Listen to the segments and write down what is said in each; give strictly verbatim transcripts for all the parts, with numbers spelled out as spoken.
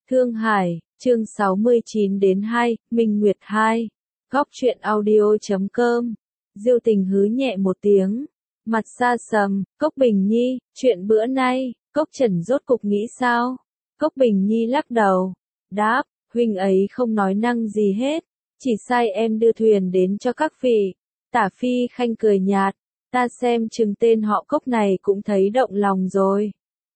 Thương Hải, chương sáu mươi chín đến hai, Minh Nguyệt hai. Góc truyện audio chấm com. Diêu Tình hứ nhẹ một tiếng, mặt xa sầm, Cốc Bình Nhi, chuyện bữa nay, Cốc Trần rốt cục nghĩ sao? Cốc Bình Nhi lắc đầu, đáp, huynh ấy không nói năng gì hết, chỉ sai em đưa thuyền đến cho các vị. Tả Phi Khanh cười nhạt, ta xem chừng tên họ Cốc này cũng thấy động lòng rồi.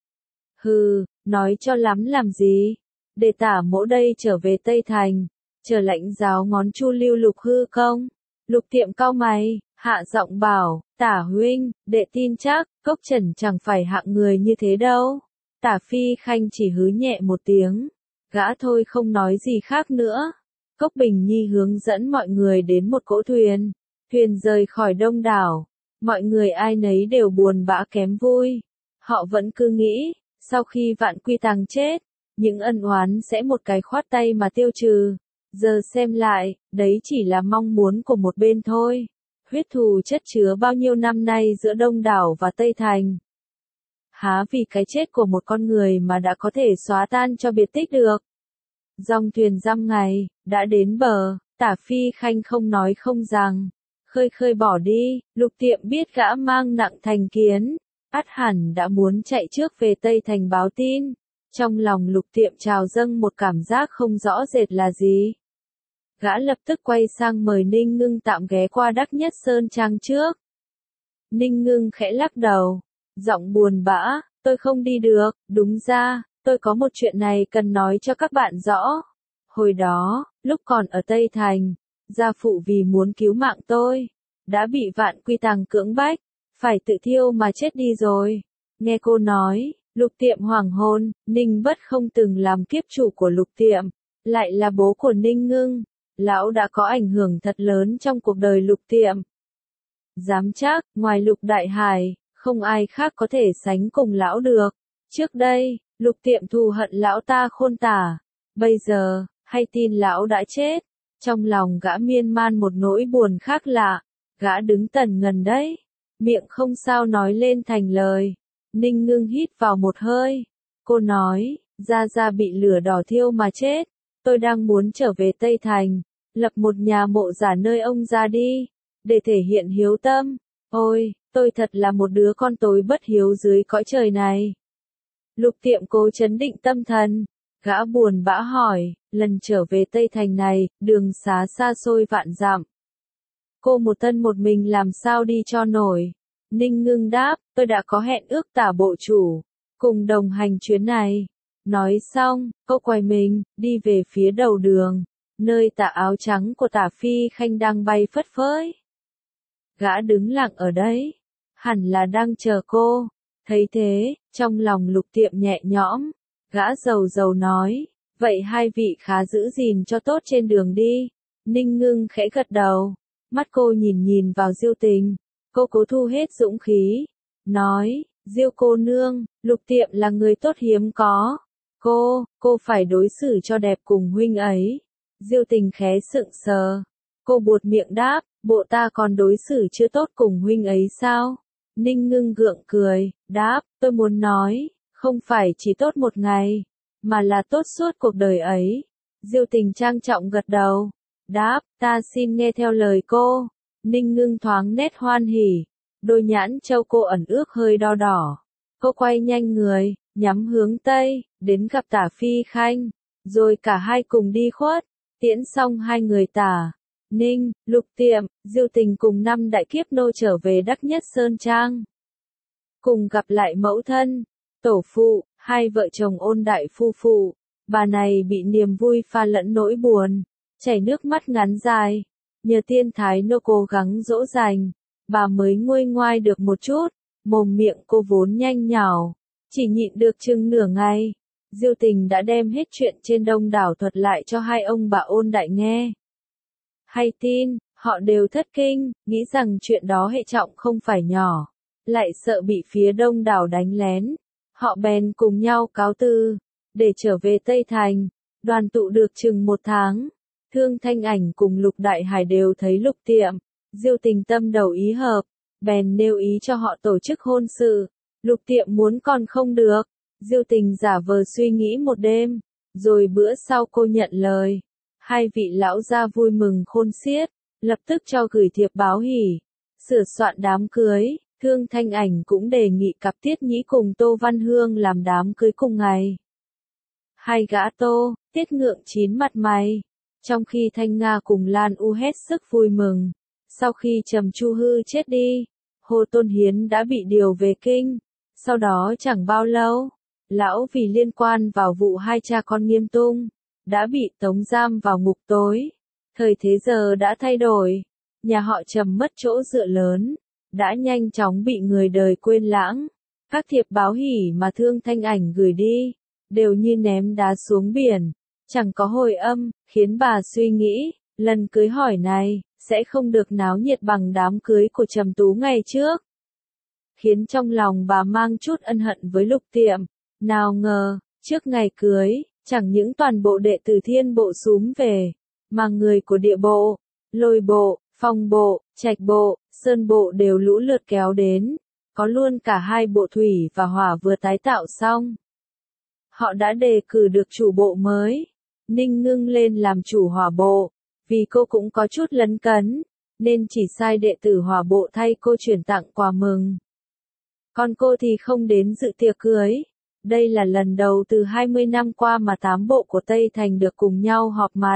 Hừ, nói cho lắm làm gì? Để tả mỗ đây trở về Tây Thành, chờ lãnh giáo ngón chu lưu lục hư công. Lục Tiệm cau mày, hạ giọng bảo, tả huynh, đệ tin chắc, Cốc Trần chẳng phải hạng người như thế đâu. Tả Phi Khanh chỉ hứ nhẹ một tiếng, gã thôi không nói gì khác nữa. Cốc Bình Nhi hướng dẫn mọi người đến một cỗ thuyền, thuyền rời khỏi đông đảo, mọi người ai nấy đều buồn bã kém vui. Họ vẫn cứ nghĩ, sau khi Vạn Quy Tàng chết, những ân oán sẽ một cái khoát tay mà tiêu trừ. Giờ xem lại, đấy chỉ là mong muốn của một bên thôi. Huyết thù chất chứa bao nhiêu năm nay giữa Đông Đảo và Tây Thành. Há vì cái chết của một con người mà đã có thể xóa tan cho biệt tích được. Dòng thuyền dăm ngày, đã đến bờ, Tả Phi Khanh không nói không rằng. Khơi khơi bỏ đi, Lục Tiệm biết gã mang nặng thành kiến. Ắt hẳn đã muốn chạy trước về Tây Thành báo tin. Trong lòng Lục Tiệm trào dâng một cảm giác không rõ rệt là gì. Gã lập tức quay sang mời Ninh Ngưng tạm ghé qua Đắc Nhất Sơn Trang trước. Ninh Ngưng khẽ lắc đầu, giọng buồn bã, tôi không đi được, đúng ra, tôi có một chuyện này cần nói cho các bạn rõ. Hồi đó, lúc còn ở Tây Thành, gia phụ vì muốn cứu mạng tôi, đã bị Vạn Quy Tàng cưỡng bách, phải tự thiêu mà chết đi rồi. Nghe cô nói, Lục Tiệm hoàng hôn, Ninh Bất không từng làm kiếp chủ của Lục Tiệm, lại là bố của Ninh Ngưng. Lão đã có ảnh hưởng thật lớn trong cuộc đời Lục Tiệm. Dám chắc, ngoài Lục Đại Hải, không ai khác có thể sánh cùng lão được. Trước đây, Lục Tiệm thù hận lão ta khôn tả. Bây giờ, hay tin lão đã chết. Trong lòng gã miên man một nỗi buồn khác lạ. Gã đứng tần ngần đấy. Miệng không sao nói lên thành lời. Ninh Ngưng hít vào một hơi. Cô nói, Gia Gia bị lửa đỏ thiêu mà chết. Tôi đang muốn trở về Tây Thành, lập một nhà mộ giả nơi ông ra đi, để thể hiện hiếu tâm. Ôi, tôi thật là một đứa con tối bất hiếu dưới cõi trời này. Lục Tiệm cố trấn định tâm thần, gã buồn bã hỏi, lần trở về Tây Thành này, đường xá xa xôi vạn dặm. Cô một thân một mình làm sao đi cho nổi? Ninh Ngưng đáp, tôi đã có hẹn ước Tả bộ chủ, cùng đồng hành chuyến này. Nói xong, cô quay mình, đi về phía đầu đường, nơi tà áo trắng của Tả Phi Khanh đang bay phất phới. Gã đứng lặng ở đấy, hẳn là đang chờ cô. Thấy thế, trong lòng Lục Tiệm nhẹ nhõm, gã dầu dầu nói, vậy hai vị khá giữ gìn cho tốt trên đường đi. Ninh Ngưng khẽ gật đầu, mắt cô nhìn nhìn vào Diêu Tình, cô cố thu hết dũng khí, nói, Diêu cô nương, Lục Tiệm là người tốt hiếm có. Cô, cô phải đối xử cho đẹp cùng huynh ấy. Diêu Tình khẽ sững sờ. Cô buột miệng đáp, bộ ta còn đối xử chưa tốt cùng huynh ấy sao? Ninh Ngưng gượng cười, đáp, tôi muốn nói, không phải chỉ tốt một ngày, mà là tốt suốt cuộc đời ấy. Diêu Tình trang trọng gật đầu, đáp, ta xin nghe theo lời cô. Ninh Ngưng thoáng nét hoan hỉ, đôi nhãn châu cô ẩn ước hơi đo đỏ. Cô quay nhanh người, nhắm hướng Tây, đến gặp Tả Phi Khanh, rồi cả hai cùng đi khuất, tiễn xong hai người Tả, Ninh, Lục Tiệm, Diêu Tình cùng năm đại kiếp nô trở về Đắc Nhất Sơn Trang. Cùng gặp lại mẫu thân, tổ phụ, hai vợ chồng Ôn đại phu phụ, bà này bị niềm vui pha lẫn nỗi buồn, chảy nước mắt ngắn dài, nhờ tiên thái nô cố gắng dỗ dành, bà mới nguôi ngoai được một chút, mồm miệng cô vốn nhanh nhảu. Chỉ nhịn được chừng nửa ngày, Diêu Tình đã đem hết chuyện trên Đông Đảo thuật lại cho hai ông bà Ôn đại nghe. Hay tin, họ đều thất kinh, nghĩ rằng chuyện đó hệ trọng không phải nhỏ, lại sợ bị phía Đông Đảo đánh lén. Họ bèn cùng nhau cáo từ, để trở về Tây Thành, đoàn tụ được chừng một tháng. Thương Thanh Ảnh cùng Lục Đại Hải đều thấy Lục Tiệm, Diêu Tình tâm đầu ý hợp, bèn nêu ý cho họ tổ chức hôn sự. Lục Tiệm muốn còn không được, Diêu Tình giả vờ suy nghĩ một đêm, Rồi bữa sau cô nhận lời. Hai vị lão gia vui mừng khôn xiết, lập tức cho gửi thiệp báo hỉ, sửa soạn đám cưới. Thương Thanh Ảnh cũng đề nghị cặp Tiết Nhĩ cùng Tô Văn Hương làm đám cưới cùng ngày. Hai gã Tô, Tiết ngượng chín mặt mày, trong khi Thanh Nga cùng Lan U hết sức vui mừng. Sau khi Trầm Chu Hư chết đi, Hồ Tôn Hiến đã bị điều về kinh. Sau đó chẳng bao lâu, lão vì liên quan vào vụ hai cha con Nghiêm Tung, đã bị tống giam vào ngục tối. Thời thế giờ đã thay đổi, nhà họ Trầm mất chỗ dựa lớn, đã nhanh chóng bị người đời quên lãng. Các thiệp báo hỉ mà Thương Thanh Ảnh gửi đi, đều như ném đá xuống biển, chẳng có hồi âm, khiến bà suy nghĩ, lần cưới hỏi này, sẽ không được náo nhiệt bằng đám cưới của Trầm Tú ngày trước. Khiến trong lòng bà mang chút ân hận với Lục Tiệm, nào ngờ, trước ngày cưới, chẳng những toàn bộ đệ tử Thiên Bộ xúm về, mà người của Địa Bộ, Lôi Bộ, Phong Bộ, Trạch Bộ, Sơn Bộ đều lũ lượt kéo đến, có luôn cả hai bộ thủy và hỏa vừa tái tạo xong. Họ đã đề cử được chủ bộ mới, Ninh Ngưng lên làm chủ hỏa bộ, vì cô cũng có chút lấn cấn, nên chỉ sai đệ tử hỏa bộ thay cô chuyển tặng quà mừng. Còn cô thì không đến dự tiệc cưới. Đây là lần đầu từ hai mươi năm qua mà tám bộ của Tây Thành được cùng nhau họp mặt.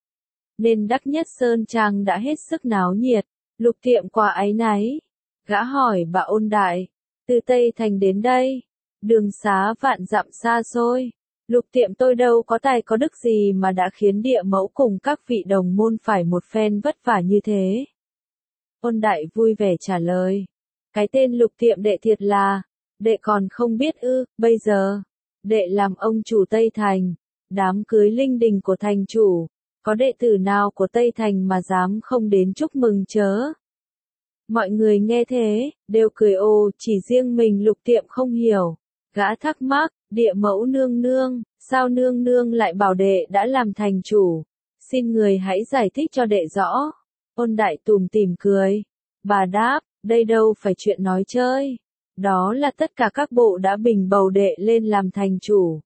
Nên Đắc Nhất Sơn Trang đã hết sức náo nhiệt. Lục Tiệm qua áy náy. Gã hỏi bà Ôn Đại, từ Tây Thành đến đây, đường xá vạn dặm xa xôi. Lục Tiệm tôi đâu có tài có đức gì mà đã khiến Địa Mẫu cùng các vị đồng môn phải một phen vất vả như thế. Ôn Đại vui vẻ trả lời. Cái tên Lục Tiệm đệ thiệt là, đệ còn không biết ư, bây giờ, đệ làm ông chủ Tây Thành, đám cưới linh đình của thành chủ, có đệ tử nào của Tây Thành mà dám không đến chúc mừng chớ. Mọi người nghe thế, đều cười ồ, chỉ riêng mình Lục Tiệm không hiểu. Gã thắc mắc, Địa Mẫu nương nương, sao nương nương lại bảo đệ đã làm thành chủ, xin người hãy giải thích cho đệ rõ. Ôn Đại tủm tỉm cười, bà đáp, đây đâu phải chuyện nói chơi. Đó là tất cả các bộ đã bình bầu đệ lên làm thành chủ.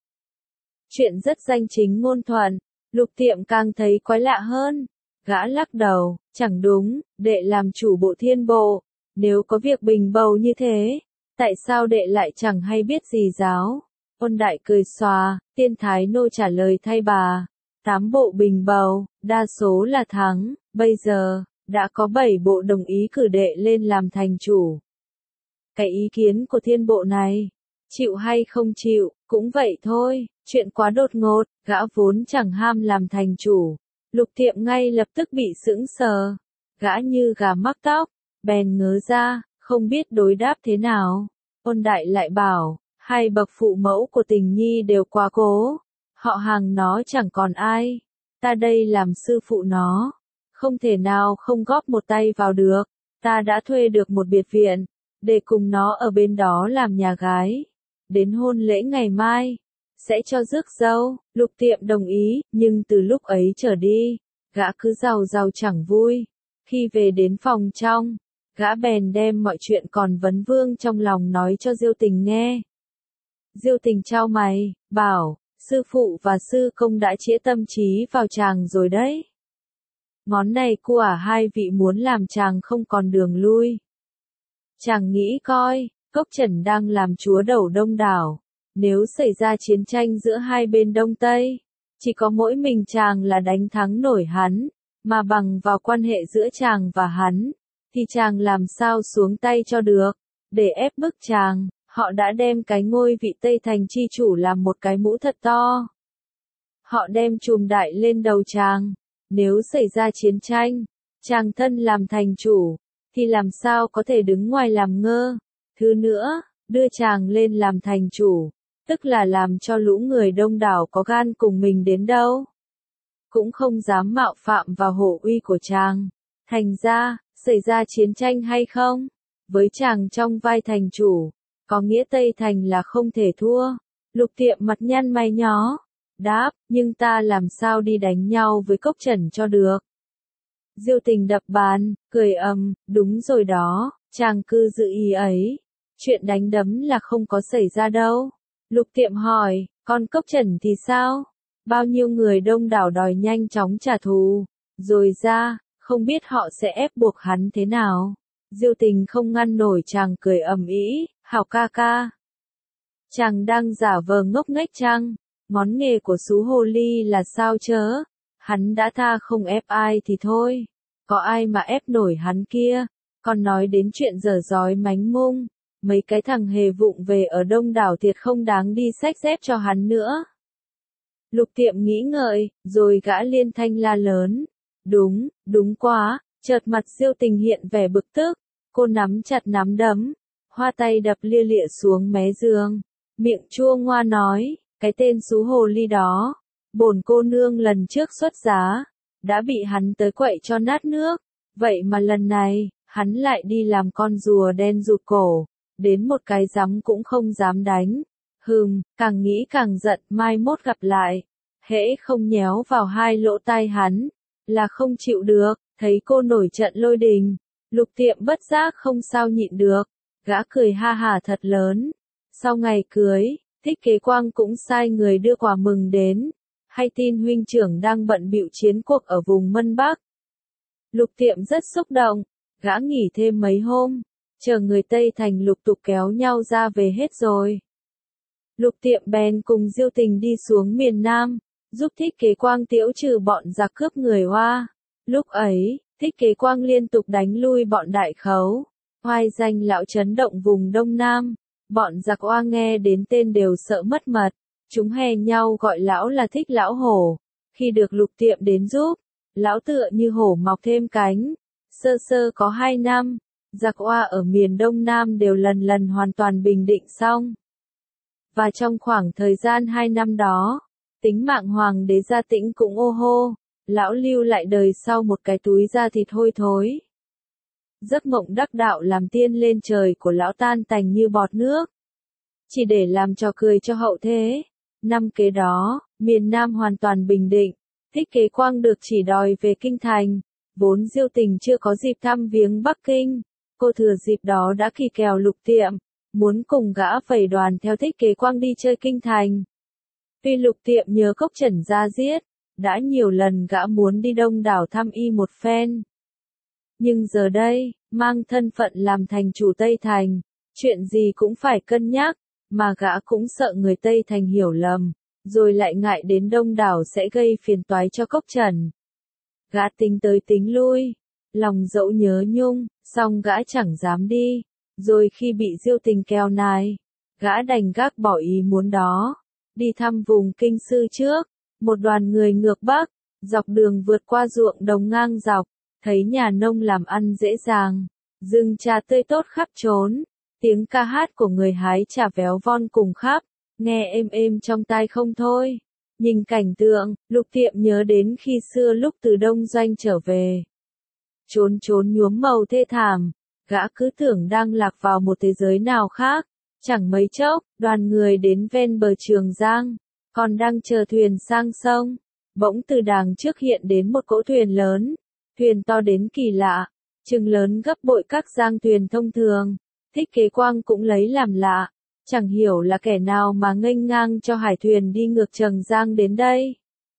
Chuyện rất danh chính ngôn thuận, Lục Tiệm càng thấy quái lạ hơn. Gã lắc đầu, chẳng đúng, đệ làm chủ bộ Thiên Bộ, nếu có việc bình bầu như thế, tại sao đệ lại chẳng hay biết gì giáo? Ôn Đại cười xòa, Tiên Thái Nô trả lời thay bà, tám bộ bình bầu, đa số là thắng, bây giờ, đã có bảy bộ đồng ý cử đệ lên làm thành chủ. Cái ý kiến của Thiên Bộ này, chịu hay không chịu, cũng vậy thôi, chuyện quá đột ngột, gã vốn chẳng ham làm thành chủ. Lục Tiệm ngay lập tức bị sững sờ, gã như gà mắc tóc, bèn ngớ ra, không biết đối đáp thế nào. Ôn Đại lại bảo, hai bậc phụ mẫu của Tình Nhi đều quá cố, họ hàng nó chẳng còn ai, ta đây làm sư phụ nó, không thể nào không góp một tay vào được, ta đã thuê được một biệt viện, để cùng nó ở bên đó làm nhà gái. Đến hôn lễ ngày mai, sẽ cho rước dâu. Lục Tiệm đồng ý, nhưng từ lúc ấy trở đi, gã cứ giàu giàu chẳng vui. Khi về đến phòng trong, gã bèn đem mọi chuyện còn vấn vương trong lòng nói cho Diêu Tình nghe. Diêu Tình chau mày, bảo, sư phụ và sư công đã chĩa tâm trí vào chàng rồi đấy. Ngón này của hai vị muốn làm chàng không còn đường lui. Chàng nghĩ coi, Cốc Trần đang làm chúa đầu Đông đảo. Nếu xảy ra chiến tranh giữa hai bên Đông Tây, chỉ có mỗi mình chàng là đánh thắng nổi hắn, mà bằng vào quan hệ giữa chàng và hắn, thì chàng làm sao xuống tay cho được. Để ép bức chàng, họ đã đem cái ngôi vị Tây Thành chi chủ làm một cái mũ thật to. Họ đem chùm đại lên đầu chàng. Nếu xảy ra chiến tranh, chàng thân làm thành chủ, thì làm sao có thể đứng ngoài làm ngơ. Thứ nữa, đưa chàng lên làm thành chủ, tức là làm cho lũ người đông đảo có gan cùng mình đến đâu. Cũng không dám mạo phạm vào hổ uy của chàng. Thành ra, xảy ra chiến tranh hay không, với chàng trong vai thành chủ, có nghĩa Tây Thành là không thể thua. Lục Tiệm mặt nhăn mày nhó, đáp, nhưng ta làm sao đi đánh nhau với Cốc Trần cho được. Diêu Tình đập bàn, cười ầm, đúng rồi đó, chàng cứ giữ ý ấy. Chuyện đánh đấm là không có xảy ra đâu. Lục Tiệm hỏi, còn Cốc Trần thì sao? bao nhiêu người đông đảo đòi nhanh chóng trả thù, rồi ra, không biết họ sẽ ép buộc hắn thế nào. Diêu Tình không ngăn nổi chàng cười ầm ĩ, "Hảo ca ca, chàng đang giả vờ ngốc nghếch chăng? Ngón nghề của sú hồ ly là sao chớ? Hắn đã tha không ép ai thì thôi, có ai mà ép nổi hắn kia, còn nói đến chuyện dở dói mánh mung, mấy cái thằng hề vụng về ở đông đảo thiệt không đáng đi xách dép cho hắn nữa." Lục Tiệm nghĩ ngợi, rồi gã liên thanh la lớn, "Đúng, đúng quá." Chợt mặt Diêu Tình hiện vẻ bực tức, cô nắm chặt nắm đấm, hoa tay đập lia lịa xuống mé giường, miệng chua ngoa nói, "Cái tên sú hồ ly đó, bổn cô nương lần trước xuất giá, đã bị hắn tới quậy cho nát nước, vậy mà lần này, hắn lại đi làm con rùa đen rụt cổ, đến một cái giấm cũng không dám đánh. Hừm, càng nghĩ càng giận, mai mốt gặp lại, hễ không nhéo vào hai lỗ tai hắn, là không chịu được." Thấy cô nổi trận lôi đình, Lục Tiệm bất giác không sao nhịn được, gã cười ha hà thật lớn. Sau ngày cưới, Thích Kế Quang cũng sai người đưa quà mừng đến, hay tin huynh trưởng đang bận bịu chiến cuộc ở vùng Mân Bắc. Lục Tiệm rất xúc động, gã nghỉ thêm mấy hôm, chờ người Tây Thành lục tục kéo nhau ra về hết rồi. Lục Tiệm bèn cùng Diêu Tình đi xuống miền Nam, giúp Thích Kế Quang tiễu trừ bọn giặc cướp người Hoa. Lúc ấy, Thích Kế Quang liên tục đánh lui bọn đại khấu, oai danh lão chấn động vùng Đông Nam. Bọn giặc Hoa nghe đến tên đều sợ mất mật, chúng hè nhau gọi lão là Thích Lão Hổ. Khi được Lục Tiệm đến giúp, lão tựa như hổ mọc thêm cánh. Sơ sơ có hai năm, giặc Hoa ở miền Đông Nam đều lần lần hoàn toàn bình định xong. Và trong khoảng thời gian hai năm đó, tính mạng Hoàng đế Gia Tĩnh cũng ô hô. Lão lưu lại đời sau một cái túi da thịt hôi thối. Giấc mộng đắc đạo làm tiên lên trời của lão tan tành như bọt nước, chỉ để làm trò cười cho hậu thế. Năm kế đó, miền Nam hoàn toàn bình định, Thích Kế Quang được chỉ đòi về kinh thành. Vốn Diêu Tình chưa có dịp thăm viếng Bắc Kinh, cô thừa dịp đó đã kỳ kèo Lục Tiệm, muốn cùng gã phẩy đoàn theo Thích Kế Quang đi chơi kinh thành. Tuy Lục Tiệm nhớ Cốc Trần ra giết, đã nhiều lần gã muốn đi đông đảo thăm y một phen. Nhưng giờ đây, mang thân phận làm thành chủ Tây Thành, chuyện gì cũng phải cân nhắc, mà gã cũng sợ người Tây Thành hiểu lầm, rồi lại ngại đến đông đảo sẽ gây phiền toái cho Cốc Trần. Gã tính tới tính lui, lòng dẫu nhớ nhung, song gã chẳng dám đi, rồi khi bị Diêu Tình kéo nài, gã đành gác bỏ ý muốn đó, đi thăm vùng Kinh Sư trước. Một đoàn người ngược Bắc, dọc đường vượt qua ruộng đồng ngang dọc, thấy nhà nông làm ăn dễ dàng, rừng trà tươi tốt khắp trốn, tiếng ca hát của người hái trà véo von cùng khắp, nghe êm êm trong tai không thôi. Nhìn cảnh tượng, Lục Tiệm nhớ đến khi xưa lúc từ Đông Doanh trở về. Trốn trốn nhuốm màu thê thảm, gã cứ tưởng đang lạc vào một thế giới nào khác. Chẳng mấy chốc, đoàn người đến ven bờ Trường Giang, còn đang chờ thuyền sang sông. Bỗng từ đàng trước hiện đến một cỗ thuyền lớn, thuyền to đến kỳ lạ, chừng lớn gấp bội các giang thuyền thông thường. Thích Kế Quang cũng lấy làm lạ, chẳng hiểu là kẻ nào mà nghênh ngang cho hải thuyền đi ngược Trường Giang đến đây.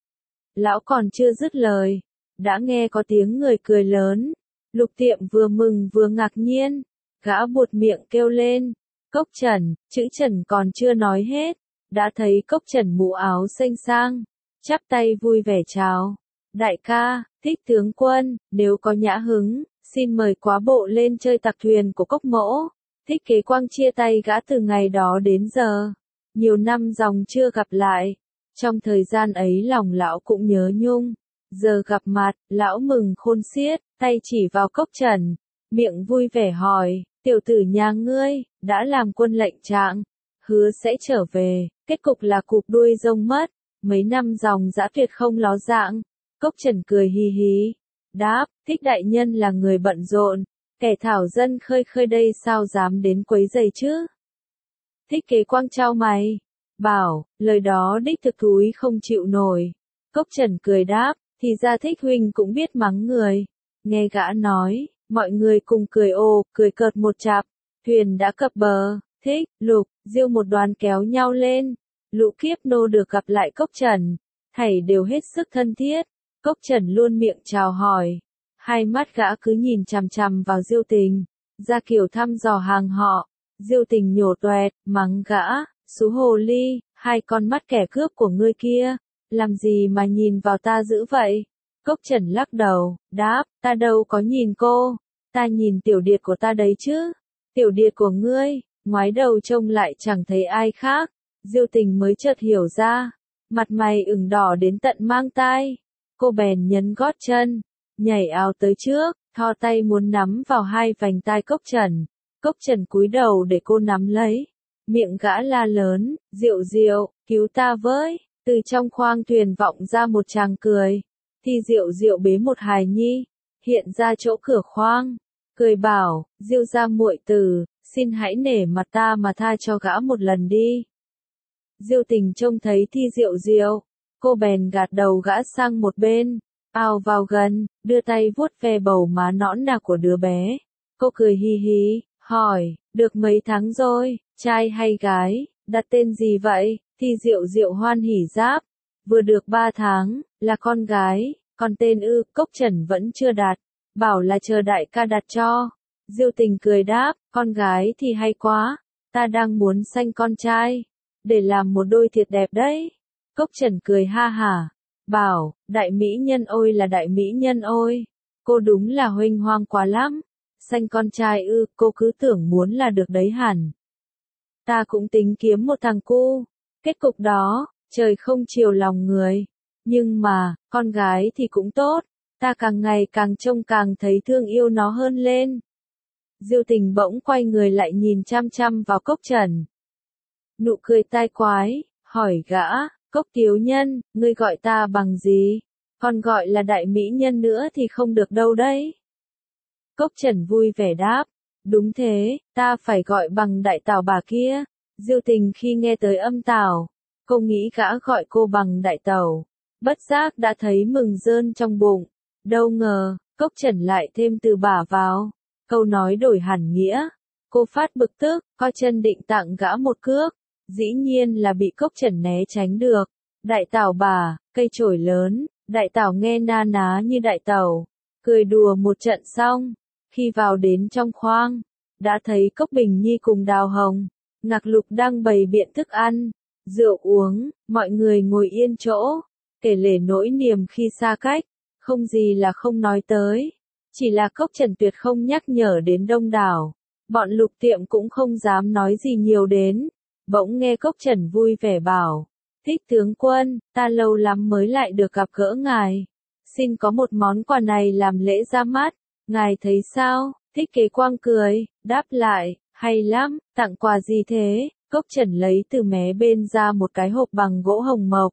Lão còn chưa dứt lời, đã nghe có tiếng người cười lớn. Lục Tiệm vừa mừng vừa ngạc nhiên, gã buột miệng kêu lên, Cốc Trần. Chữ Trần còn chưa nói hết, đã thấy Cốc Trần mũ áo xanh sang, chắp tay vui vẻ chào. Đại ca, Thích tướng quân, nếu có nhã hứng, xin mời quá bộ lên chơi tặc thuyền của Cốc mỗ. Thích Kế Quang chia tay gã từ ngày đó đến giờ, nhiều năm dòng chưa gặp lại. Trong thời gian ấy lòng lão cũng nhớ nhung, giờ gặp mặt, lão mừng khôn xiết, tay chỉ vào Cốc Trần, miệng vui vẻ hỏi, tiểu tử nhà ngươi, đã làm quân lệnh trạng, hứa sẽ trở về, kết cục là cụp đuôi rông mất, mấy năm dòng dã tuyệt không ló dạng. Cốc Trần cười hì hì, đáp, Thích đại nhân là người bận rộn, kẻ thảo dân khơi khơi đây sao dám đến quấy rầy chứ. Thích Kế Quang trao mày, bảo, lời đó đích thực thúi không chịu nổi. Cốc Trần cười đáp, thì ra Thích huynh cũng biết mắng người. Nghe gã nói, mọi người cùng cười ồ, cười cợt một chặp, thuyền đã cập bờ. Thích, Lục, Diêu một đoàn kéo nhau lên. Lũ Kiếp Nô được gặp lại Cốc Trần, thảy đều hết sức thân thiết. Cốc Trần luôn miệng chào hỏi. Hai mắt gã cứ nhìn chằm chằm vào Diêu Tình, ra kiểu thăm dò hàng họ. Diêu Tình nhổ toẹt, mắng gã, xú hồ ly, hai con mắt kẻ cướp của ngươi kia, làm gì mà nhìn vào ta dữ vậy? Cốc Trần lắc đầu, đáp, ta đâu có nhìn cô, ta nhìn tiểu điệt của ta đấy chứ. Tiểu điệt của ngươi, ngoái đầu trông lại chẳng thấy ai khác. Diêu Tình mới chợt hiểu ra, mặt mày ửng đỏ đến tận mang tai. Cô bèn nhấn gót chân, nhảy ào tới trước, thò tay muốn nắm vào hai vành tai Cốc Trần. Cốc Trần cúi đầu để cô nắm lấy. Miệng gã la lớn, Diệu Diệu, cứu ta với. Từ trong khoang thuyền vọng ra một tràng cười. Thì Diệu Diệu bế một hài nhi, hiện ra chỗ cửa khoang, cười bảo, Diêu gia muội tử, xin hãy nể mặt ta mà tha cho gã một lần đi. Diêu Tình trông thấy Thi Diệu Diệu, cô bèn gạt đầu gã sang một bên, ào vào gần, đưa tay vuốt ve bầu má nõn nà của đứa bé. Cô cười hi hi, hỏi, được mấy tháng rồi, trai hay gái, đặt tên gì vậy? Thi Diệu Diệu hoan hỉ giáp, vừa được ba tháng, là con gái, còn tên ư, Cốc Trần vẫn chưa đặt, bảo là chờ đại ca đặt cho. Diêu Tình cười đáp, con gái thì hay quá, ta đang muốn sanh con trai, để làm một đôi thiệt đẹp đấy. Cốc Trần cười ha hả, bảo, đại mỹ nhân ôi là đại mỹ nhân ôi, cô đúng là huênh hoang quá lắm, sanh con trai ư, cô cứ tưởng muốn là được đấy hẳn. Ta cũng tính kiếm một thằng cu, kết cục đó, trời không chiều lòng người, nhưng mà, con gái thì cũng tốt, ta càng ngày càng trông càng thấy thương yêu nó hơn lên. Diêu Tình bỗng quay người lại nhìn chăm chăm vào Cốc Trần. Nụ cười tai quái, hỏi gã, Cốc thiếu nhân, ngươi gọi ta bằng gì? Còn gọi là đại mỹ nhân nữa thì không được đâu đấy. Cốc Trần vui vẻ đáp, đúng thế, ta phải gọi bằng đại tảo bà kia. Diêu Tình khi nghe tới âm tảo, cô nghĩ gã gọi cô bằng đại tẩu, bất giác đã thấy mừng rơn trong bụng. Đâu ngờ, Cốc Trần lại thêm từ bả vào, câu nói đổi hẳn nghĩa. Cô phát bực tức, co chân định tặng gã một cước, dĩ nhiên là bị Cốc Trần né tránh được. Đại tảo bà, cây chổi lớn, đại tảo nghe na ná như đại tẩu, cười đùa một trận xong, khi vào đến trong khoang, đã thấy Cốc Bình Nhi cùng Đào Hồng, Ngạc Lục đang bày biện thức ăn, rượu uống, mọi người ngồi yên chỗ, kể lể nỗi niềm khi xa cách, không gì là không nói tới, chỉ là Cốc Trần tuyệt không nhắc nhở đến đông đảo, bọn Lục Tiệm cũng không dám nói gì nhiều đến, bỗng nghe Cốc Trần vui vẻ bảo, Thích tướng quân, ta lâu lắm mới lại được gặp gỡ ngài, xin có một món quà này làm lễ ra mắt, ngài thấy sao? Thích Kế Quang cười, đáp lại, hay lắm, tặng quà gì thế? Cốc Trần lấy từ mé bên ra một cái hộp bằng gỗ hồng mộc.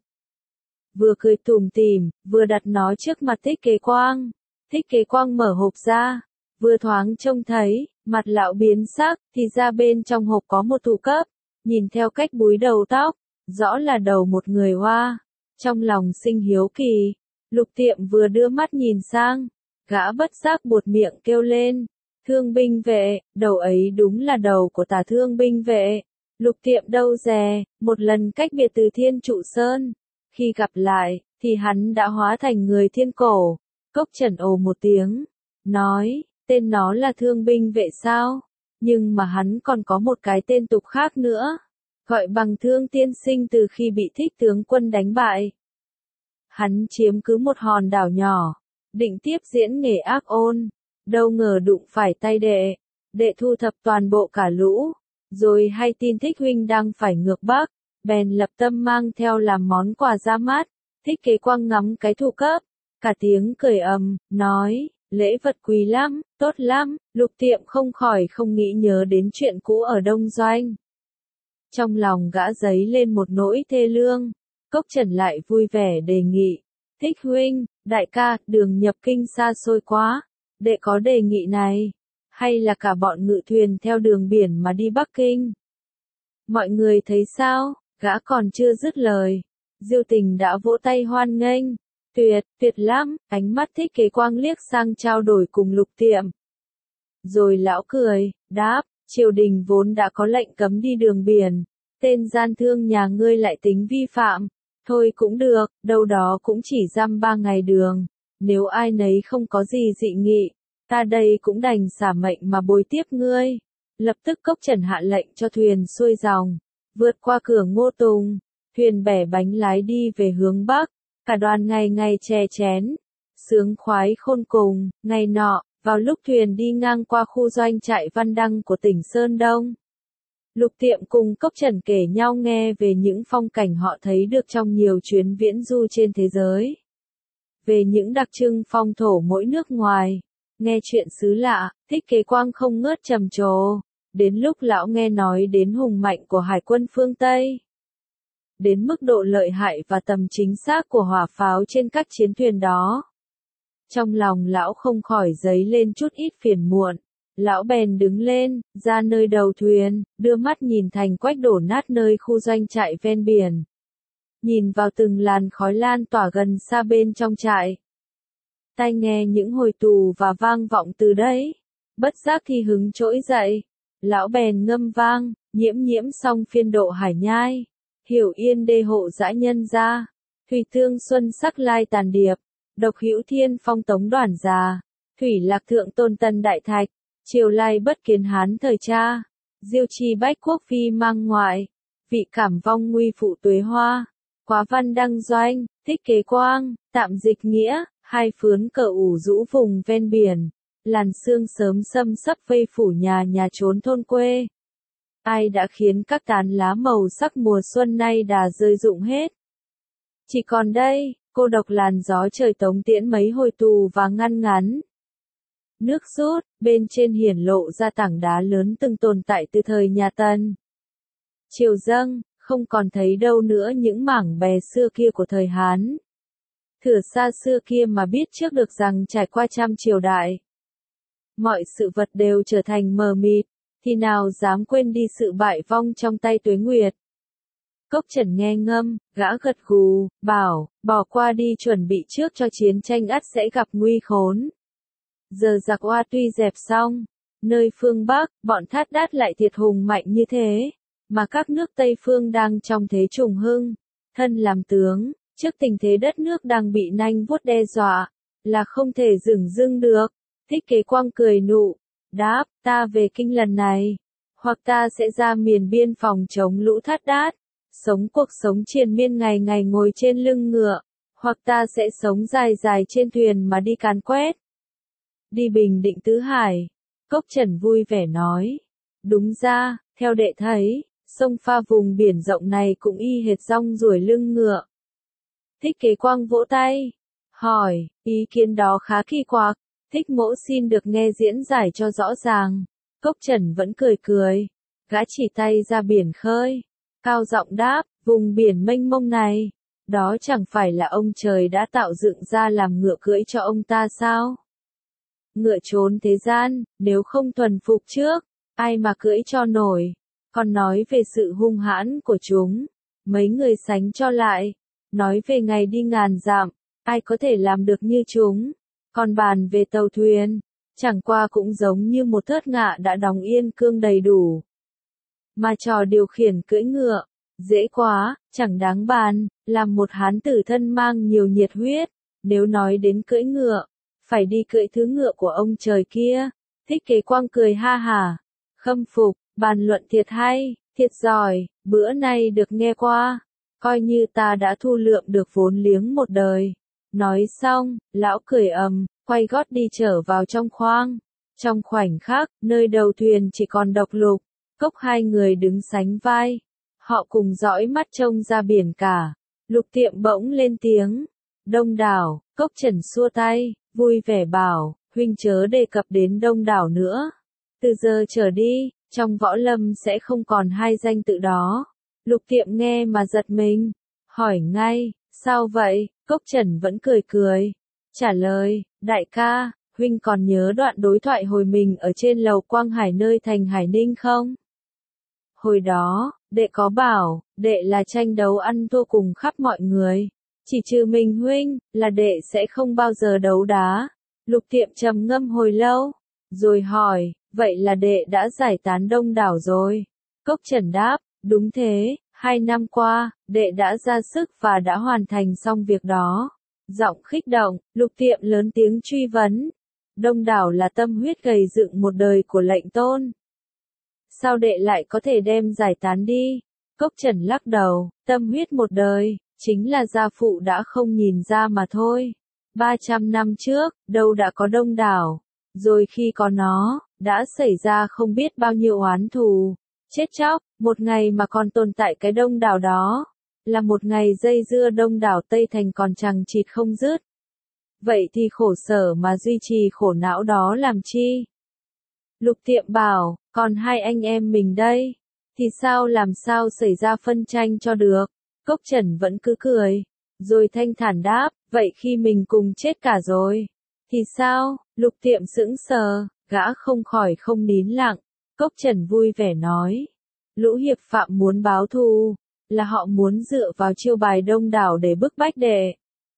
Vừa cười tủm tỉm, vừa đặt nó trước mặt Thích Kế Quang. Thích Kế Quang mở hộp ra, vừa thoáng trông thấy, mặt lão biến sắc, thì ra bên trong hộp có một thủ cấp, nhìn theo cách búi đầu tóc, rõ là đầu một người Hoa. Trong lòng sinh hiếu kỳ, Lục Tiệm vừa đưa mắt nhìn sang, gã bất giác buột miệng kêu lên, Thương binh vệ, đầu ấy đúng là đầu của tả Thương binh vệ. Lục Tiệm đâu dè, một lần cách biệt từ Thiên Trụ Sơn, khi gặp lại, thì hắn đã hóa thành người thiên cổ. Cốc Trần ồ một tiếng, nói, tên nó là Thương binh vệ sao? Nhưng mà hắn còn có một cái tên tục khác nữa, gọi bằng Thương tiên sinh từ khi bị Thích tướng quân đánh bại. Hắn chiếm cứ một hòn đảo nhỏ, định tiếp diễn nghề ác ôn, đâu ngờ đụng phải tay đệ, đệ thu thập toàn bộ cả lũ, rồi hay tin Thích huynh đang phải ngược Bắc, bèn lập tâm mang theo làm món quà ra mắt. Thích Kế Quang ngắm cái thủ cấp, cả tiếng cười ầm, nói, lễ vật quý lắm, tốt lắm. Lục Tiệm không khỏi không nghĩ nhớ đến chuyện cũ ở Đông Doanh. Trong lòng gã dấy lên một nỗi thê lương. Cốc Trần lại vui vẻ đề nghị, Thích huynh, đại ca, đường nhập kinh xa xôi quá, đệ có đề nghị này, hay là cả bọn ngự thuyền theo đường biển mà đi Bắc Kinh? Mọi người thấy sao? Gã còn chưa dứt lời, Diêu Tình đã vỗ tay hoan nghênh, tuyệt, tuyệt lắm. Ánh mắt Thích Kế Quang liếc sang trao đổi cùng Lục Tiệm. Rồi lão cười, đáp, triều đình vốn đã có lệnh cấm đi đường biển, tên gian thương nhà ngươi lại tính vi phạm, Thôi cũng được, đâu đó cũng chỉ dăm ba ngày đường. Nếu ai nấy không có gì dị nghị, ta đây cũng đành xả mệnh mà bồi tiếp ngươi. Lập tức Cốc Trần hạ lệnh cho thuyền xuôi dòng, vượt qua cửa Ngô Tùng, thuyền bẻ bánh lái đi về hướng Bắc, cả đoàn ngày ngày chè chén, sướng khoái khôn cùng. Ngày nọ, vào lúc thuyền đi ngang qua khu doanh trại Văn Đăng của tỉnh Sơn Đông, Lục Tiệm cùng Cốc Trần kể nhau nghe về những phong cảnh họ thấy được trong nhiều chuyến viễn du trên thế giới. Về những đặc trưng phong thổ mỗi nước ngoài. Nghe chuyện xứ lạ, Thích Kế Quang không ngớt trầm trồ. Đến lúc lão nghe nói đến hùng mạnh của hải quân phương Tây, đến mức độ lợi hại và tầm chính xác của hỏa pháo trên các chiến thuyền đó, trong lòng lão không khỏi dấy lên chút ít phiền muộn. Lão bèn đứng lên, ra nơi đầu thuyền, đưa mắt nhìn thành quách đổ nát nơi khu doanh trại ven biển. Nhìn vào từng làn khói lan tỏa gần xa bên trong trại. Tai nghe những hồi tù và vang vọng từ đấy. Bất giác thì hứng trỗi dậy. Lão bèn ngâm vang, nhiễm nhiễm song phiên độ hải nhai. Hiểu yên đê hộ dã nhân ra. Thủy tương xuân sắc lai tàn điệp. Độc hữu thiên phong tống đoàn già. Thủy lạc thượng tôn tân đại thạch. Triều lai bất kiến hán thời cha. Diêu chi bách quốc phi mang ngoại. Vị cảm vong nguy phụ tuế hoa. Quá Văn Đăng doanh, Thích Kế Quang, tạm dịch nghĩa, hai phướn cờ ủ rũ vùng ven biển. Làn sương sớm xâm sấp vây phủ nhà nhà trốn thôn quê. Ai đã khiến các tán lá màu sắc mùa xuân nay đà rơi rụng hết. Chỉ còn đây, cô độc làn gió trời tống tiễn mấy hồi tù và ngăn ngắn. Nước rút, bên trên hiển lộ ra tảng đá lớn từng tồn tại từ thời nhà Tần. Triều dâng, không còn thấy đâu nữa những mảng bè xưa kia của thời Hán. Thửa xa xưa kia mà biết trước được rằng trải qua trăm triều đại, mọi sự vật đều trở thành mờ mịt, thì nào dám quên đi sự bại vong trong tay Tuế Nguyệt. Cốc Trần nghe ngâm, gã gật gù, bảo, bỏ qua đi chuẩn bị trước cho chiến tranh ắt sẽ gặp nguy khốn. Giờ giặc Oa tuy dẹp xong, nơi phương Bắc, bọn Thát Đát lại thiệt hùng mạnh như thế, mà các nước Tây phương đang trong thế trùng hưng. Thân làm tướng, trước tình thế đất nước đang bị nanh vuốt đe dọa, là không thể dửng dưng được. Thích Kế Quang cười nụ, đáp, ta về kinh lần này, hoặc ta sẽ ra miền biên phòng chống lũ Thát Đát, sống cuộc sống triền miên ngày ngày ngồi trên lưng ngựa, hoặc ta sẽ sống dài dài trên thuyền mà đi càn quét. Đi Bình Định Tứ Hải, Cốc Trần vui vẻ nói, đúng ra, theo đệ thấy, sông pha vùng biển rộng này cũng y hệt rong ruổi lưng ngựa. Thích Kế Quang vỗ tay, hỏi, ý kiến đó khá kỳ quặc, Thích mỗ xin được nghe diễn giải cho rõ ràng. Cốc Trần vẫn cười cười, gã chỉ tay ra biển khơi, cao giọng đáp, vùng biển mênh mông này, đó chẳng phải là ông trời đã tạo dựng ra làm ngựa cưỡi cho ông ta sao? Ngựa trốn thế gian, nếu không thuần phục trước, ai mà cưỡi cho nổi. Còn nói về sự hung hãn của chúng, mấy người sánh cho lại. Nói về ngày đi ngàn dặm, ai có thể làm được như chúng. Còn bàn về tàu thuyền, chẳng qua cũng giống như một thớt ngạ đã đóng yên cương đầy đủ. Mà trò điều khiển cưỡi ngựa, dễ quá, chẳng đáng bàn, làm một hán tử thân mang nhiều nhiệt huyết. Nếu nói đến cưỡi ngựa, phải đi cưỡi thứ ngựa của ông trời kia. Thích Kế Quang cười ha hả, khâm phục, bàn luận thiệt hay, thiệt giỏi, bữa nay được nghe qua, coi như ta đã thu lượm được vốn liếng một đời. Nói xong, lão cười ầm, quay gót đi trở vào trong khoang. Trong khoảnh khắc, nơi đầu thuyền chỉ còn độc Lục, Cốc hai người đứng sánh vai. Họ cùng dõi mắt trông ra biển cả. Lục Tiệm bỗng lên tiếng, Đông Đảo. Cốc Trần xua tay, vui vẻ bảo, huynh chớ đề cập đến Đông Đảo nữa. Từ giờ trở đi, trong võ lâm sẽ không còn hai danh tự đó. Lục Tiệm nghe mà giật mình, hỏi ngay, sao vậy? Cốc Trần vẫn cười cười, trả lời, đại ca, huynh còn nhớ đoạn đối thoại hồi mình ở trên lầu Quang Hải nơi thành Hải Ninh không? Hồi đó, đệ có bảo, đệ là tranh đấu ăn thua cùng khắp mọi người. Chỉ trừ mình huynh, là đệ sẽ không bao giờ đấu đá. Lục Tiệm trầm ngâm hồi lâu, rồi hỏi, vậy là đệ đã giải tán Đông Đảo rồi? Cốc Trần đáp, đúng thế, Hai năm qua, đệ đã ra sức và đã hoàn thành xong việc đó. Giọng khích động, Lục Tiệm lớn tiếng truy vấn. Đông đảo là tâm huyết gầy dựng một đời của lệnh tôn. Sao đệ lại có thể đem giải tán đi? Cốc Trần lắc đầu, tâm huyết một đời, chính là gia phụ đã không nhìn ra mà thôi. Ba trăm năm trước, đâu đã có đông đảo. Rồi khi có nó, đã xảy ra không biết bao nhiêu oán thù. Chết chóc, một ngày mà còn tồn tại cái đông đảo đó. Là một ngày dây dưa đông đảo Tây Thành còn chằng chịt không dứt. Vậy thì khổ sở mà duy trì khổ não đó làm chi? Lục Tiệm bảo, còn hai anh em mình đây, thì sao làm sao xảy ra phân tranh cho được? Cốc Trần vẫn cứ cười, rồi thanh thản đáp, vậy khi mình cùng chết cả rồi, thì sao? Lục Tiệm sững sờ, gã không khỏi không nín lặng. Cốc Trần vui vẻ nói, lũ hiệp phạm muốn báo thù, là họ muốn dựa vào chiêu bài đông đảo để bức bách đệ.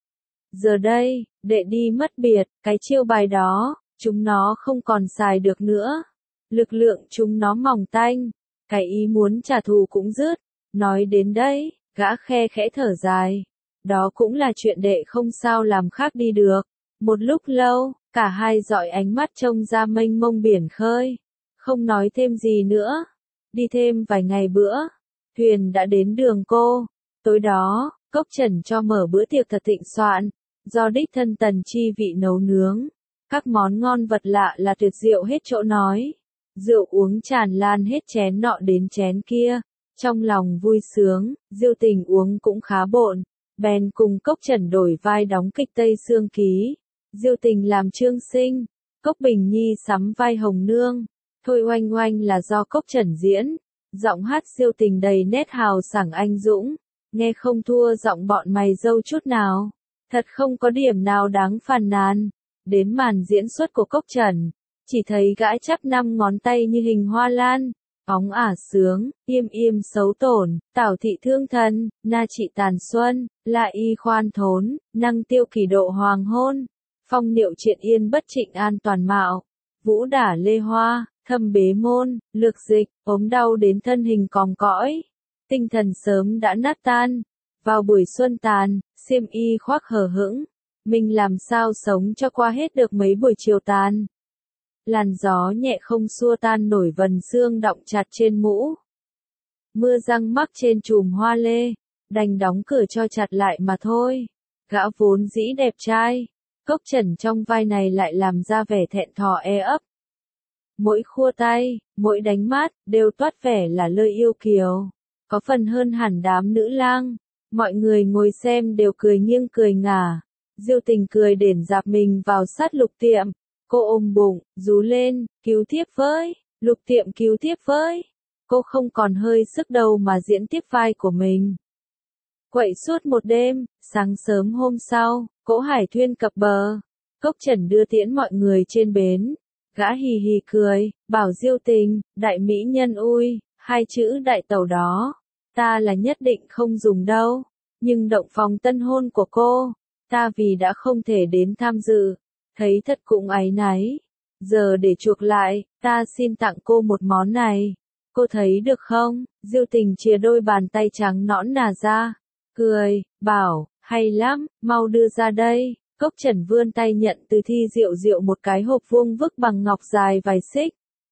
Giờ đây, đệ đi mất biệt, cái chiêu bài đó, chúng nó không còn xài được nữa. Lực lượng chúng nó mỏng tanh, cái ý muốn trả thù cũng dứt. Nói đến đây, gã khe khẽ thở dài. Đó cũng là chuyện đệ không sao làm khác đi được. Một lúc lâu, cả hai dõi ánh mắt trông ra mênh mông biển khơi. Không nói thêm gì nữa. Đi thêm vài ngày bữa, thuyền đã đến Đường Cô. Tối đó, Cốc Trần cho mở bữa tiệc thật thịnh soạn, do đích thân Tần Chi Vị nấu nướng. Các món ngon vật lạ là tuyệt diệu hết chỗ nói. Rượu uống tràn lan hết chén nọ đến chén kia. Trong lòng vui sướng, Diêu Tình uống cũng khá bộn. Bèn cùng Cốc Trần đổi vai đóng kịch Tây Sương Ký. Diêu Tình làm Trương Sinh, Cốc Bình Nhi sắm vai Hồng Nương. Thôi Oanh Oanh là do Cốc Trần diễn. Giọng hát Diêu Tình đầy nét hào sảng anh dũng, nghe không thua giọng bọn mày dâu chút nào. Thật không có điểm nào đáng phàn nàn. Đến màn diễn xuất của Cốc Trần, chỉ thấy gã chắp năm ngón tay như hình hoa lan, óng ả sướng, im im xấu tổn, tảo thị thương thân, na trị tàn xuân, lại y khoan thốn, năng tiêu kỳ độ hoàng hôn, phong niệu triện yên bất trịnh an toàn mạo, vũ đả lê hoa, thâm bế môn, lược dịch, ốm đau đến thân hình còng cõi, tinh thần sớm đã nát tan, vào buổi xuân tàn, xiêm y khoác hờ hững, mình làm sao sống cho qua hết được mấy buổi chiều tàn. Làn gió nhẹ không xua tan nổi vần sương đọng chặt trên mũ. Mưa răng mắc trên chùm hoa lê, đành đóng cửa cho chặt lại mà thôi. Gã vốn dĩ đẹp trai, Cốc Trần trong vai này lại làm ra vẻ thẹn thò e ấp. Mỗi khua tay, mỗi đánh mát, đều toát vẻ là lời yêu kiều. Có phần hơn hẳn đám nữ lang. Mọi người ngồi xem đều cười nghiêng cười ngả. Diêu Tình cười đền dạp mình vào sát Lục Tiệm. Cô ôm bụng, rú lên, cứu tiếp với, Lục Tiệm cứu tiếp với. Cô không còn hơi sức đâu mà diễn tiếp vai của mình. Quậy suốt một đêm, sáng sớm hôm sau, cỗ hải thuyền cập bờ. Cốc Trần đưa tiễn mọi người trên bến. Gã hì hì cười, bảo Diêu Tình, đại mỹ nhân ui, hai chữ đại tẩu đó, ta là nhất định không dùng đâu. Nhưng động phòng tân hôn của cô, ta vì đã không thể đến tham dự, thấy thật cũng áy náy. Giờ để chuộc lại, ta xin tặng cô một món này. Cô thấy được không? Diêu Tình chìa đôi bàn tay trắng nõn nà ra, cười, bảo, hay lắm, mau đưa ra đây. Cốc Trần vươn tay nhận từ Thi Diệu Diệu một cái hộp vuông vức bằng ngọc dài vài xích.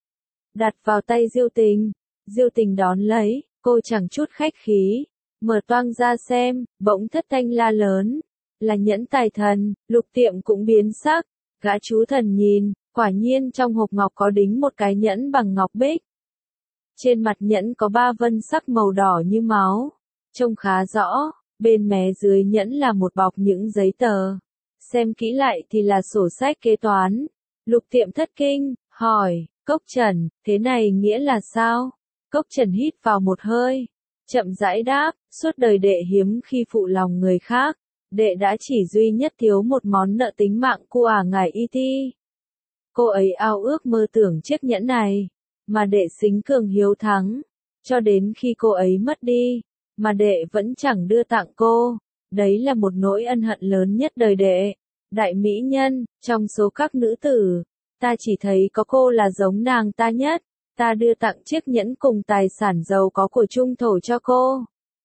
Đặt vào tay Diêu Tình. Diêu Tình đón lấy, cô chẳng chút khách khí. Mở toang ra xem, bỗng thất thanh la lớn. Là nhẫn tài thần. Lục Tiệm cũng biến sắc. Gã chú thần nhìn, quả nhiên trong hộp ngọc có đính một cái nhẫn bằng ngọc bích. Trên mặt nhẫn có ba vân sắc màu đỏ như máu. Trông khá rõ, bên mé dưới nhẫn là một bọc những giấy tờ. Xem kỹ lại thì là sổ sách kế toán. Lục Tiệm thất kinh, hỏi, Cốc Trần, thế này nghĩa là sao? Cốc Trần hít vào một hơi, chậm rãi đáp, suốt đời đệ hiếm khi phụ lòng người khác. Đệ đã chỉ duy nhất thiếu một món nợ tính mạng của ả ngài y ti. Cô ấy ao ước mơ tưởng chiếc nhẫn này, mà đệ xính cường hiếu thắng, cho đến khi cô ấy mất đi, mà đệ vẫn chẳng đưa tặng cô. Đấy là một nỗi ân hận lớn nhất đời đệ. Đại mỹ nhân, trong số các nữ tử, ta chỉ thấy có cô là giống nàng ta nhất. Ta đưa tặng chiếc nhẫn cùng tài sản giàu có của trung thổ cho cô.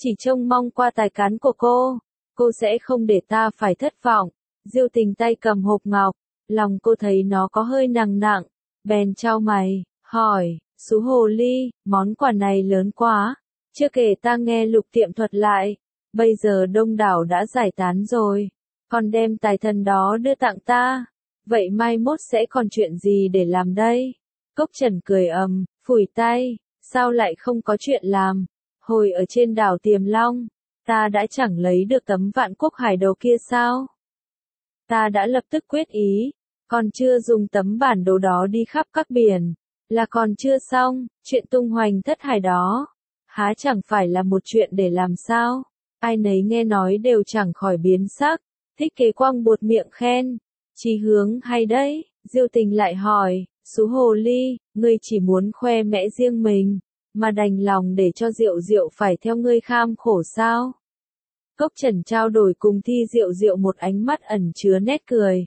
chỉ trông mong qua tài cán của cô, cô sẽ không để ta phải thất vọng. Diêu Tình tay cầm hộp ngọc, lòng cô thấy nó có hơi nặng nặng, bèn chau mày, hỏi, Sú hồ ly, món quà này lớn quá, chưa kể ta nghe Lục Tiệm thuật lại, bây giờ đông đảo đã giải tán rồi, còn đem tài thần đó đưa tặng ta, vậy mai mốt sẽ còn chuyện gì để làm đây? Cốc Trần cười ầm, phủi tay, sao lại không có chuyện làm, hồi ở trên đảo Tiềm Long, ta đã chẳng lấy được tấm Vạn Quốc Hải đồ kia sao? Ta đã lập tức quyết ý, còn chưa dùng tấm bản đồ đó đi khắp các biển, là còn chưa xong, chuyện tung hoành thất hải đó, há chẳng phải là một chuyện để làm sao? Ai nấy nghe nói đều chẳng khỏi biến sắc, Thích Kế Quang buột miệng khen, chí hướng hay đấy. Diêu Tình lại hỏi, Sú hồ ly, ngươi chỉ muốn khoe mẽ riêng mình, mà đành lòng để cho Diệu Diệu phải theo ngươi kham khổ sao? Cốc Trần trao đổi cùng Thi Diệu Diệu một ánh mắt ẩn chứa nét cười.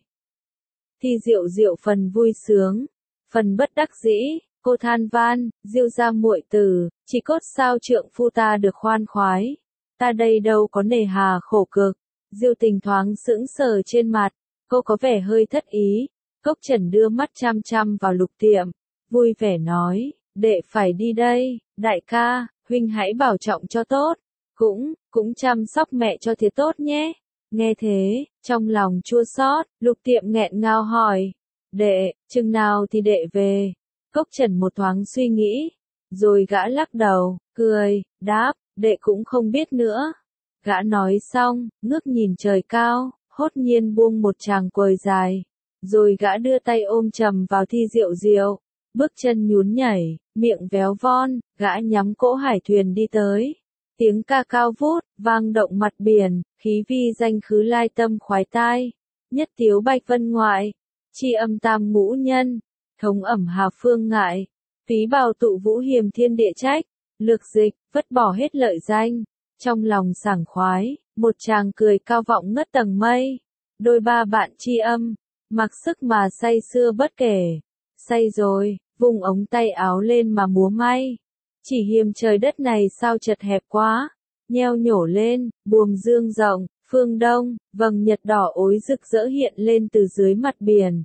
Thi Diệu Diệu phần vui sướng, phần bất đắc dĩ, cô than van, Diêu gia muội tử, chỉ cốt sao trượng phu ta được khoan khoái, ta đây đâu có nề hà khổ cực. Diêu Tình thoáng sững sờ trên mặt, cô có vẻ hơi thất ý. Cốc Trần đưa mắt chăm chăm vào Lục Tiệm, vui vẻ nói, đệ phải đi đây, đại ca, huynh hãy bảo trọng cho tốt, cũng, cũng chăm sóc mẹ cho thiệt tốt nhé. Nghe thế, trong lòng chua xót, Lục Tiệm nghẹn ngào hỏi, đệ, chừng nào thì đệ về? Cốc Trần một thoáng suy nghĩ, rồi gã lắc đầu, cười, đáp, đệ cũng không biết nữa. Gã nói xong, ngước nhìn trời cao, hốt nhiên buông một tràng quầy dài. Rồi gã đưa tay ôm chầm vào Thi Diệu Diệu, bước chân nhún nhảy, miệng véo von, gã nhắm cỗ hải thuyền đi tới. Tiếng ca cao vút, vang động mặt biển, khí vi danh khứ lai tâm khoái tai. Nhất tiếu bạch vân ngoại, chi âm tam ngũ nhân, thống ẩm hà phương ngại. Phí bào tụ vũ hiềm thiên địa trách, lược dịch, vứt bỏ hết lợi danh. Trong lòng sảng khoái, một chàng cười cao vọng ngất tầng mây. Đôi ba bạn chi âm, mặc sức mà say sưa bất kể. Say rồi, vùng ống tay áo lên mà múa may. Chỉ hiềm trời đất này sao chật hẹp quá. Nheo nhổ lên, buồm dương rộng, phương đông, vầng nhật đỏ ối rực rỡ hiện lên từ dưới mặt biển.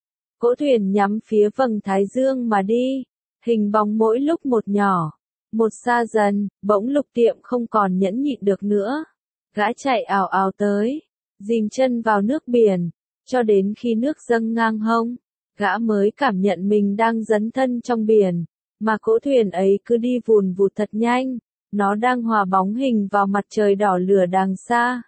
Cỗ thuyền nhắm phía vầng thái dương mà đi, hình bóng mỗi lúc một nhỏ. Một xa dần, bỗng Lục Tiệm không còn nhẫn nhịn được nữa. Gã chạy ào ào tới, dìm chân vào nước biển, cho đến khi nước dâng ngang hông, gã mới cảm nhận mình đang dấn thân trong biển, mà cỗ thuyền ấy cứ đi vùn vụt thật nhanh, nó đang hòa bóng hình vào mặt trời đỏ lửa đằng xa.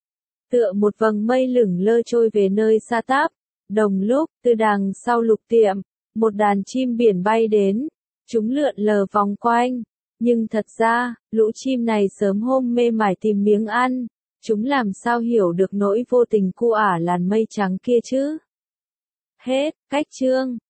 Tựa một vầng mây lửng lơ trôi về nơi xa táp, đồng lúc, từ đằng sau Lục Tiệm, một đàn chim biển bay đến, chúng lượn lờ vòng quanh. Nhưng thật ra, lũ chim này sớm hôm mê mải tìm miếng ăn, chúng làm sao hiểu được nỗi vô tình cu ả làn mây trắng kia chứ? Hết, cách chương.